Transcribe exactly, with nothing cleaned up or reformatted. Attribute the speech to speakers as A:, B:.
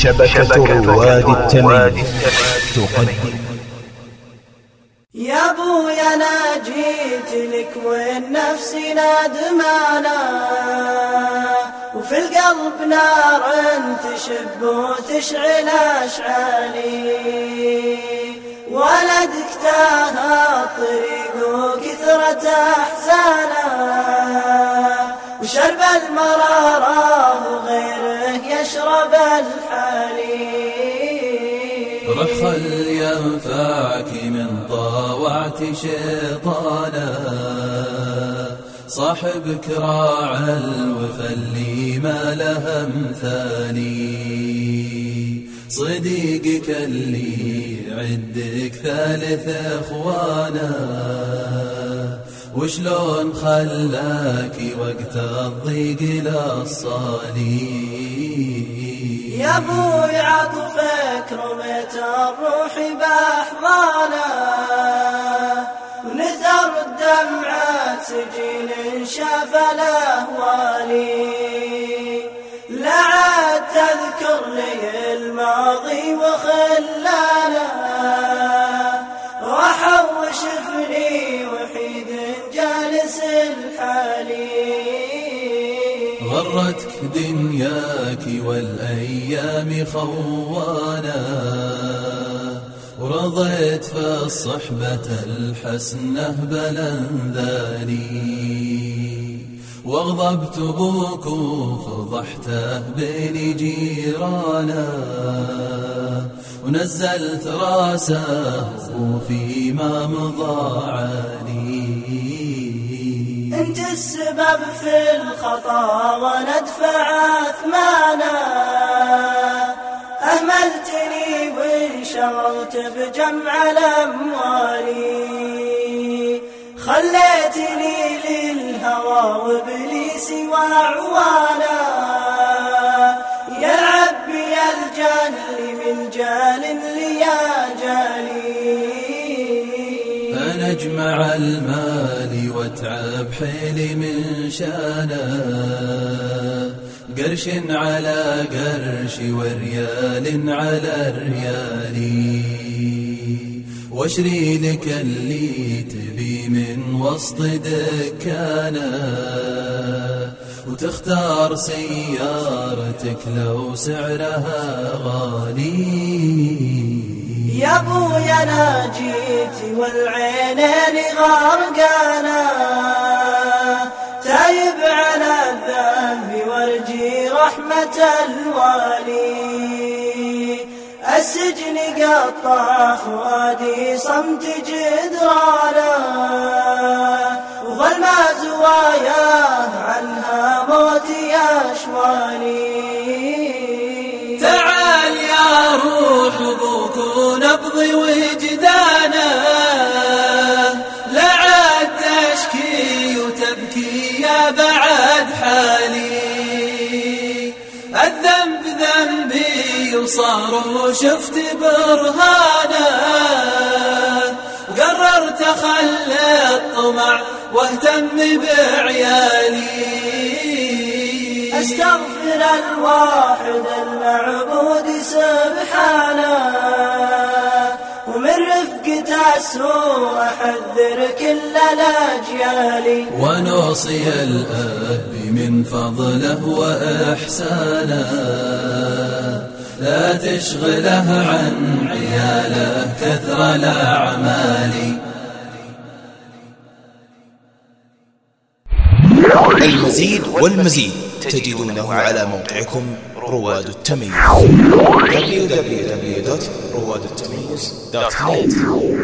A: شبكة رواد التمييز تقدم.
B: يا ابويا انا جيت لك والنفس نادمانا، وفي القلب نار تشب وتشعل اشعالي، ولدك تاه الطريق وكثرة احزانه، وشرب المرارة وغيره يشرب الحالي.
C: روح خل ينفعك من طاوعت شيطانا، صاحبك راع الوفا اللي ما له مثالي، صديقك اللي عندك ثالث اخوانا، وشلون خلاك وقت الضيق للصالي.
B: يا ابوي عطفك رميت الروح باحضانه، ونثر الدمعة سجين شاف الاهوالي، لا عاد تذكر لي الماضي وخلانا، راح وشفني وحيد جالس الحالي.
C: غرتك دنياك والأيام خوانا، ورضيت في الصحبة الحسنة بلنذاني، واغضبت بوك وفضحته بين جيرانا، ونزلت راسه وفيما مضى عاني.
B: انت السبب في الخطا وندفع اثمانا، اهملتني وانشغلت بجمع الاموال، خليتني للهوى وابليسي واعوانا، يلعب بي الجهل من جال ليا جالي.
C: أنا أجمع المال واتعب حيلي من شانه، قرش على قرش وريال على ريالي، واشري لك اللي تبي من وسط دكانه، وتختار سيارتك لو سعرها غالي.
B: يا ابويا انا جيت والعينين غرقانا، تايب على الذنب وارجي رحمة الوالي، السجن قطع فؤادي صمت جدرانا، وظلم زواياه عنها موتي اشوالي.
C: تعال يا روح ابوك ونبضي وجدانه، لا عاد تشكي وتبكي يا بعد حالي، الذنب ذنبي وصار وشفت برهانه، قررت اخلي الطمع واهتم بعيالي.
B: استغفر الواحد المعبود سبحانه، ومن رفقة السوء احذر كل الاجيال،
C: ونوصي الاب من فضله واحسانه، لا تشغله عن عياله كثر الاعمال.
A: المزيد والمزيد تجدونه على موقعكم رواد التمييز دبليو دبليو دبليو دوت رواد التمييز دوت نت.